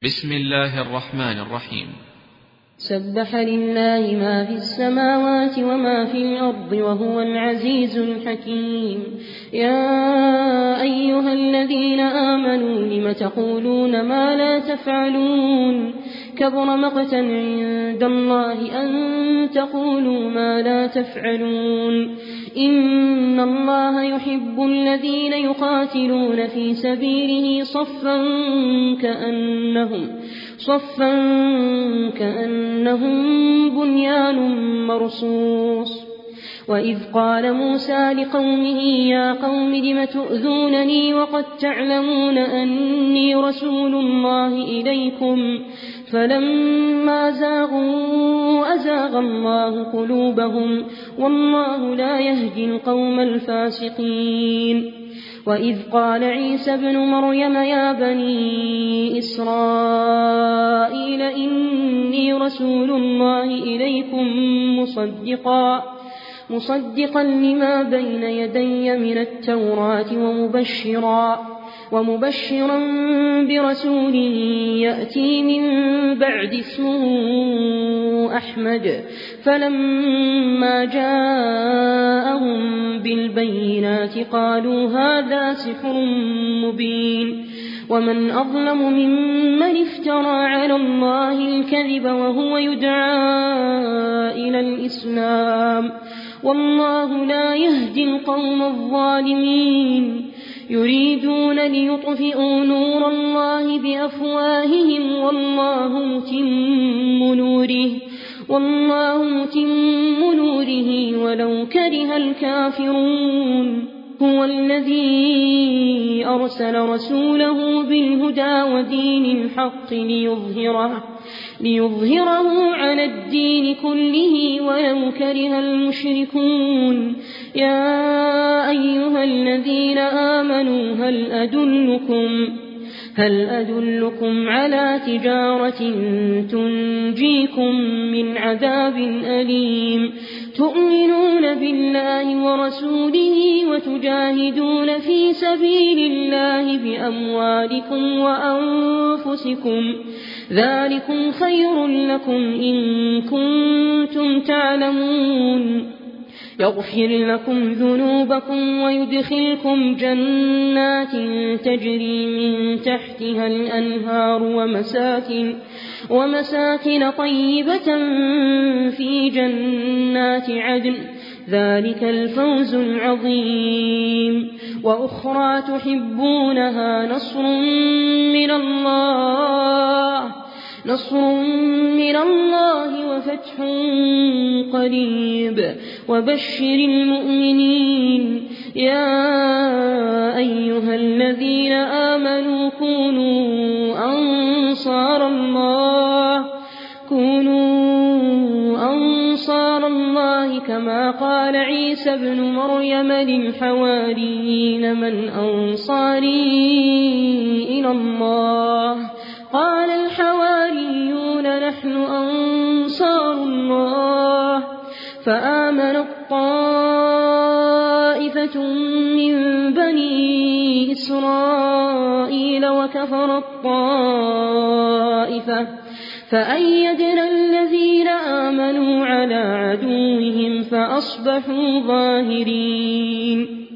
بسم الله الرحمن الرحيم. سبح لله ما في السماوات وما في الأرض وهو العزيز الحكيم. يا أيها الذين آمنوا لم تقولون ما لا تفعلون كبر مقتا عند الله أن تقولوا ما لا تفعلون. إن الله يحب الذين يقاتلون في سبيله صفا كأنهم بنيان مرصوص. وإذ قال موسى لقومه يا قوم لم تؤذونني وقد تعلمون أني رسول الله إليكم فلما زاغوا أزاغ الله قلوبهم والله لا يهدي القوم الفاسقين. وإذ قال عيسى ابن مريم يا بني إسرائيل إني رسول الله إليكم مصدقا لما بين يدي من التوراة ومبشرا برسول يأتي من بعد اسمه أحمد. فلما جاءهم بالبينات قالوا هذا سحر مبين. ومن أظلم ممن افترى على الله الكذب وهو يدعى إلى الإسلام والله لا يهدي القوم الظالمين. يريدون ليطفئوا نور الله بأفواههم والله متم نوره ولو كره الكافرون. هو الذي أرسل رسوله بالهدى ودين الحق ليظهره على الدين كله ولو كره المشركون. يا أيها الذين آمنوا هل أدلكم على تجارة تنجيكم من عذاب أليم تؤمنون بالله ورسوله وتجاهدون في سبيل الله بأموالكم وأنفسكم ذلكم خير لكم إن كنتم تعلمون. يغفر لكم ذنوبكم ويدخلكم جنات تجري من تحتها الأنهار ومساكن طيبة في جنات عدن ذلك الفوز العظيم. وأخرى تحبونها نصر من الله وفتح قريب وبشر المؤمنين. يا أيها الذين آمنوا كونوا أنصار الله كما قال عيسى ابن مريم للحواريين من أنصاري إلى الله قال الحواريون نحن أنصار الله. فآمنت طائفة من بني إسرائيل وكفرت طائفة فأيدنا الذين آمنوا على عدوهم فأصبحوا ظاهرين.